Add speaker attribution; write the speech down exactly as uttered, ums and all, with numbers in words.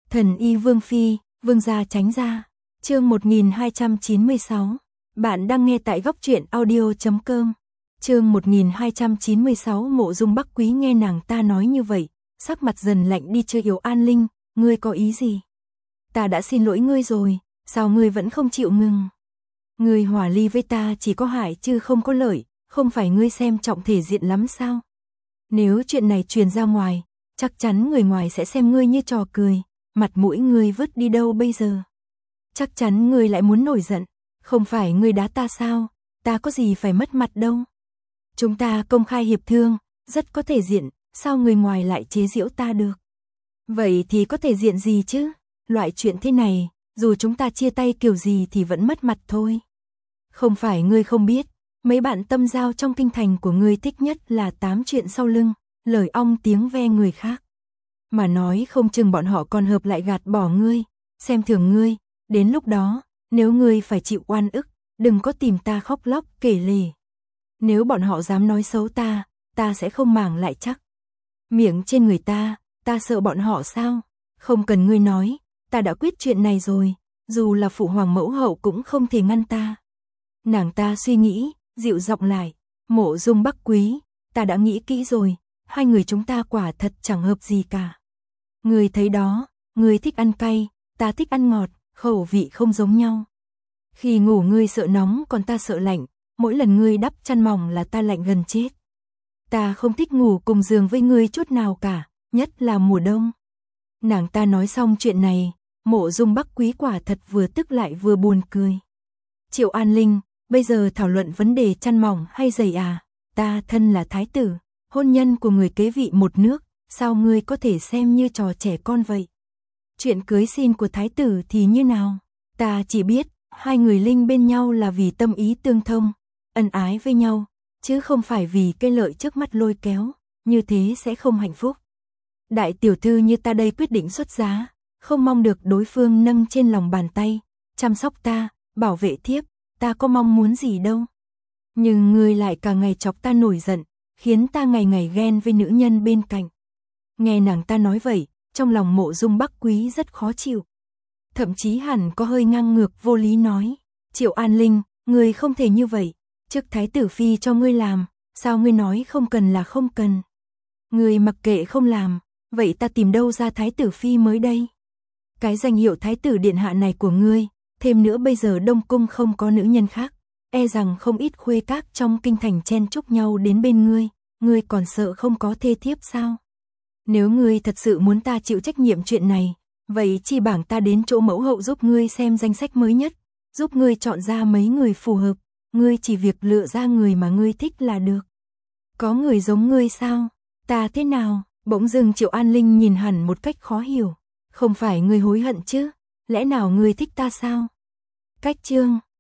Speaker 1: Thần y Vương Phi, Vương gia tránh ra. Chương một nghìn hai trăm chín mươi sáu. Bạn đang nghe tại góc truyện audio chấm com. Chương một nghìn hai trăm chín mươi sáu. Mộ Dung Bắc Quý nghe nàng ta nói như vậy, sắc mặt dần lạnh đi. Chưa Yểu An Linh, ngươi có ý gì? Ta đã xin lỗi ngươi rồi, sao ngươi vẫn không chịu ngừng? Ngươi hòa ly với ta chỉ có hại chứ không có lợi, không phải ngươi xem trọng thể diện lắm sao? Nếu chuyện này truyền ra ngoài, chắc chắn người ngoài sẽ xem ngươi như trò cười, mặt mũi ngươi vứt đi đâu bây giờ? Chắc chắn ngươi lại muốn nổi giận, không phải ngươi đá ta sao, ta có gì phải mất mặt đâu. Chúng ta công khai hiệp thương, rất có thể diện, sao người ngoài lại chế giễu ta được? Vậy thì có thể diện gì chứ? Loại chuyện thế này, dù chúng ta chia tay kiểu gì thì vẫn mất mặt thôi. Không phải ngươi không biết, mấy bạn tâm giao trong kinh thành của ngươi thích nhất là tám chuyện sau lưng, lời ong tiếng ve người khác. Mà nói không chừng bọn họ còn hợp lại gạt bỏ ngươi, xem thường ngươi, đến lúc đó, nếu ngươi phải chịu oan ức, đừng có tìm ta khóc lóc kể lể. Nếu bọn họ dám nói xấu ta, ta sẽ không màng lại chắc. Miệng trên người ta, ta sợ bọn họ sao? Không cần ngươi nói, ta đã quyết chuyện này rồi, dù là phụ hoàng mẫu hậu cũng không thể ngăn ta. Nàng ta suy nghĩ, dịu giọng lại, Mộ Dung Bắc Quý, ta đã nghĩ kỹ rồi, hai người chúng ta quả thật chẳng hợp gì cả. Ngươi thấy đó, ngươi thích ăn cay, ta thích ăn ngọt, khẩu vị không giống nhau. Khi ngủ ngươi sợ nóng còn ta sợ lạnh, mỗi lần ngươi đắp chăn mỏng là ta lạnh gần chết. Ta không thích ngủ cùng giường với ngươi chút nào cả, nhất là mùa đông. Nàng ta nói xong chuyện này, Mộ Dung Bắc Quý quả thật vừa tức lại vừa buồn cười. Triệu An Linh, bây giờ thảo luận vấn đề chăn mỏng hay giày à? Ta thân là thái tử, hôn nhân của người kế vị một nước, sao ngươi có thể xem như trò trẻ con vậy? Chuyện cưới xin của thái tử thì như nào? Ta chỉ biết, hai người Linh bên nhau là vì tâm ý tương thông, ân ái với nhau, chứ không phải vì cái lợi trước mắt lôi kéo, như thế sẽ không hạnh phúc. Đại tiểu thư như ta đây quyết định xuất giá, không mong được đối phương nâng trên lòng bàn tay, chăm sóc ta, bảo vệ thiếp, ta có mong muốn gì đâu. Nhưng ngươi lại cả ngày chọc ta nổi giận, khiến ta ngày ngày ghen với nữ nhân bên cạnh. Nghe nàng ta nói vậy, trong lòng Mộ Dung Bắc Quý rất khó chịu. Thậm chí hẳn có hơi ngang ngược vô lý nói, Triệu An Linh, ngươi không thể như vậy, trước thái tử phi cho ngươi làm, sao ngươi nói không cần là không cần. Ngươi mặc kệ không làm, vậy ta tìm đâu ra thái tử phi mới đây. Cái danh hiệu thái tử điện hạ này của ngươi, thêm nữa bây giờ Đông Cung không có nữ nhân khác, e rằng không ít khuê các trong kinh thành chen chúc nhau đến bên ngươi, ngươi còn sợ không có thê thiếp sao? Nếu ngươi thật sự muốn ta chịu trách nhiệm chuyện này, vậy chỉ bảng ta đến chỗ mẫu hậu giúp ngươi xem danh sách mới nhất, giúp ngươi chọn ra mấy người phù hợp, ngươi chỉ việc lựa ra người mà ngươi thích là được. Có người giống ngươi sao? Ta thế nào? Bỗng dưng Triệu An Linh nhìn hẳn một cách khó hiểu. Không phải ngươi hối hận chứ? Lẽ nào ngươi thích ta sao? Cách chương